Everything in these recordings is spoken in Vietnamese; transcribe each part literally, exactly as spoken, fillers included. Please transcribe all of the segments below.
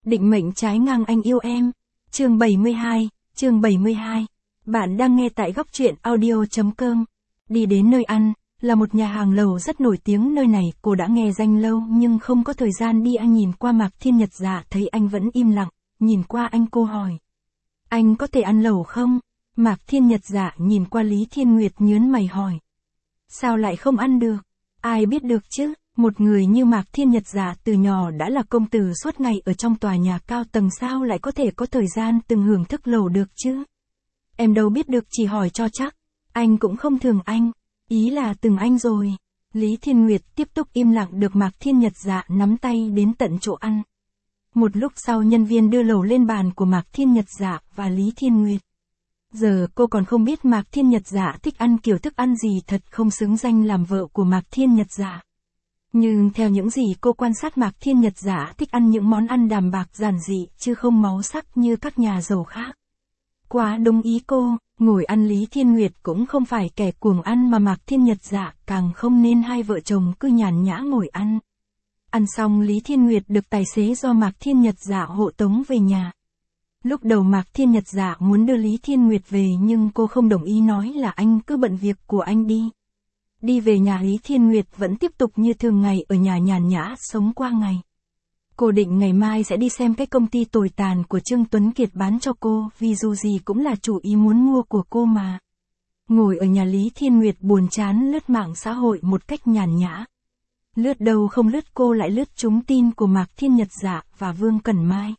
Định mệnh trái ngang anh yêu em. Chương bảy mươi hai, chương bảy mươi hai. Bạn đang nghe tại góc truyện audio chấm com. Đi đến nơi ăn, là một nhà hàng lẩu rất nổi tiếng nơi này, cô đã nghe danh lâu nhưng không có thời gian đi. Anh nhìn qua Mạc Thiên Nhật Dạ thấy anh vẫn im lặng, nhìn qua anh cô hỏi. Anh có thể ăn lẩu không? Mạc Thiên Nhật Dạ nhìn qua Lý Thiên Nguyệt nhớn mày hỏi. Sao lại không ăn được? Ai biết được chứ? Một người như Mạc Thiên Nhật Dạ từ nhỏ đã là công tử suốt ngày ở trong tòa nhà cao tầng, sao lại có thể có thời gian từng hưởng thức lẩu được chứ? Em đâu biết được, chỉ hỏi cho chắc. Anh cũng không thường anh. Ý là từng anh rồi. Lý Thiên Nguyệt tiếp tục im lặng, được Mạc Thiên Nhật Dạ nắm tay đến tận chỗ ăn. Một lúc sau nhân viên đưa lẩu lên bàn của Mạc Thiên Nhật Dạ và Lý Thiên Nguyệt. Giờ cô còn không biết Mạc Thiên Nhật Dạ thích ăn kiểu thức ăn gì, thật không xứng danh làm vợ của Mạc Thiên Nhật Dạ. Nhưng theo những gì cô quan sát, Mạc Thiên Nhật Dạ thích ăn những món ăn đạm bạc giản dị chứ không máu sắc như các nhà giàu khác. Quá đúng ý cô, ngồi ăn Lý Thiên Nguyệt cũng không phải kẻ cuồng ăn mà Mạc Thiên Nhật Dạ càng không, nên hai vợ chồng cứ nhàn nhã ngồi ăn. Ăn xong Lý Thiên Nguyệt được tài xế do Mạc Thiên Nhật Dạ hộ tống về nhà. Lúc đầu Mạc Thiên Nhật Dạ muốn đưa Lý Thiên Nguyệt về nhưng cô không đồng ý, nói là anh cứ bận việc của anh đi. Đi về nhà, Lý Thiên Nguyệt vẫn tiếp tục như thường ngày ở nhà nhàn nhã sống qua ngày. Cô định ngày mai sẽ đi xem cái công ty tồi tàn của Trương Tuấn Kiệt bán cho cô, vì dù gì cũng là chủ ý muốn mua của cô mà. Ngồi ở nhà, Lý Thiên Nguyệt buồn chán lướt mạng xã hội một cách nhàn nhã. Lướt đâu không lướt, cô lại lướt trúng tin của Mạc Thiên Nhật Dạ và Vương Cẩn Mai.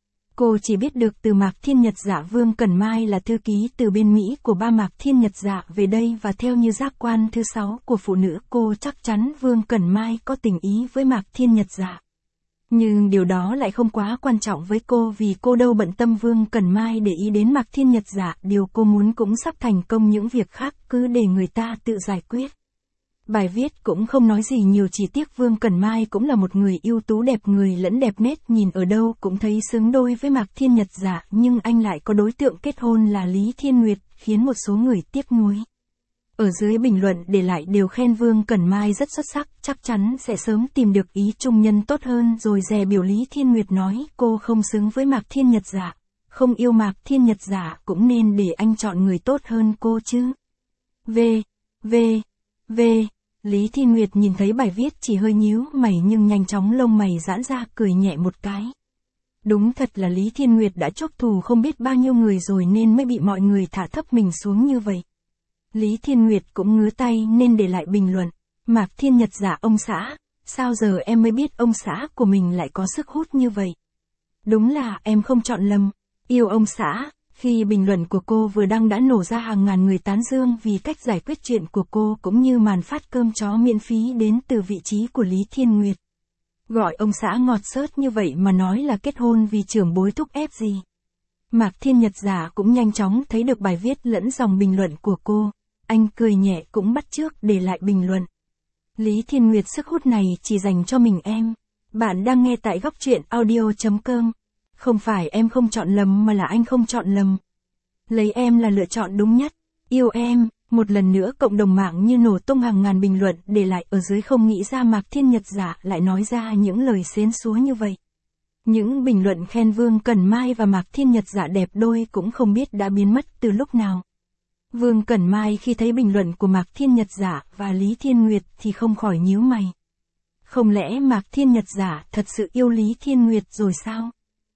Cô chỉ biết được từ Mạc Thiên Nhật Dạ Vương Cẩn Mai là thư ký từ bên Mỹ của ba Mạc Thiên Nhật Dạ về đây, và theo như giác quan thứ sáu của phụ nữ, cô chắc chắn Vương Cẩn Mai có tình ý với Mạc Thiên Nhật Dạ. Nhưng điều đó lại không quá quan trọng với cô, vì cô đâu bận tâm Vương Cẩn Mai để ý đến Mạc Thiên Nhật Dạ, điều cô muốn cũng sắp thành công, những việc khác cứ để người ta tự giải quyết. Bài viết cũng không nói gì nhiều, chỉ tiếc Vương Cẩn Mai cũng là một người ưu tú, đẹp người lẫn đẹp nết, nhìn ở đâu cũng thấy xứng đôi với Mạc Thiên Nhật Dạ, nhưng anh lại có đối tượng kết hôn là Lý Thiên Nguyệt, khiến một số người tiếc nuối. Ở dưới bình luận để lại đều khen Vương Cẩn Mai rất xuất sắc, chắc chắn sẽ sớm tìm được ý trung nhân tốt hơn, rồi dè biểu Lý Thiên Nguyệt nói cô không xứng với Mạc Thiên Nhật Dạ, không yêu Mạc Thiên Nhật Dạ cũng nên để anh chọn người tốt hơn cô chứ. V, V, V. Lý Thiên Nguyệt nhìn thấy bài viết chỉ hơi nhíu mày nhưng nhanh chóng lông mày giãn ra, cười nhẹ một cái. Đúng thật là Lý Thiên Nguyệt đã chuốc thù không biết bao nhiêu người rồi nên mới bị mọi người thả thấp mình xuống như vậy. Lý Thiên Nguyệt cũng ngứa tay nên để lại bình luận. Mạc Thiên Nhật Dạ ông xã, sao giờ em mới biết ông xã của mình lại có sức hút như vậy? Đúng là em không chọn lầm, yêu ông xã. Khi bình luận của cô vừa đăng đã nổ ra hàng ngàn người tán dương vì cách giải quyết chuyện của cô, cũng như màn phát cơm chó miễn phí đến từ vị trí của Lý Thiên Nguyệt. Gọi ông xã ngọt xớt như vậy mà nói là kết hôn vì trưởng bối thúc ép gì. Mạc Thiên Nhật Dạ cũng nhanh chóng thấy được bài viết lẫn dòng bình luận của cô. Anh cười nhẹ cũng bắt chước để lại bình luận. Lý Thiên Nguyệt sức hút này chỉ dành cho mình em. Bạn đang nghe tại góc truyện audio chấm com. Không phải em không chọn lầm mà là anh không chọn lầm. Lấy em là lựa chọn đúng nhất. Yêu em. Một lần nữa cộng đồng mạng như nổ tung, hàng ngàn bình luận để lại ở dưới, không nghĩ ra Mạc Thiên Nhật Dạ lại nói ra những lời xến xúa như vậy. Những bình luận khen Vương Cẩn Mai và Mạc Thiên Nhật Dạ đẹp đôi cũng không biết đã biến mất từ lúc nào. Vương Cẩn Mai khi thấy bình luận của Mạc Thiên Nhật Dạ và Lý Thiên Nguyệt thì không khỏi nhíu mày. Không lẽ Mạc Thiên Nhật Dạ thật sự yêu Lý Thiên Nguyệt rồi sao?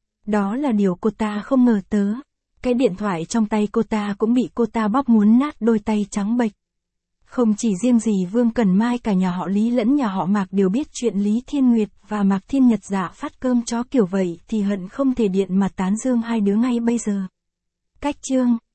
Đó là điều cô ta không ngờ tới. Cái điện thoại trong tay cô ta cũng bị cô ta bóp muốn nát đôi tay trắng bệch. Không chỉ riêng gì Vương Cẩn Mai, cả nhà họ Lý lẫn nhà họ Mạc đều biết chuyện Lý Thiên Nguyệt và Mạc Thiên Nhật Dạ phát cơm chó kiểu vậy thì hận không thể điện mà tán dương hai đứa ngay bây giờ. Cách chương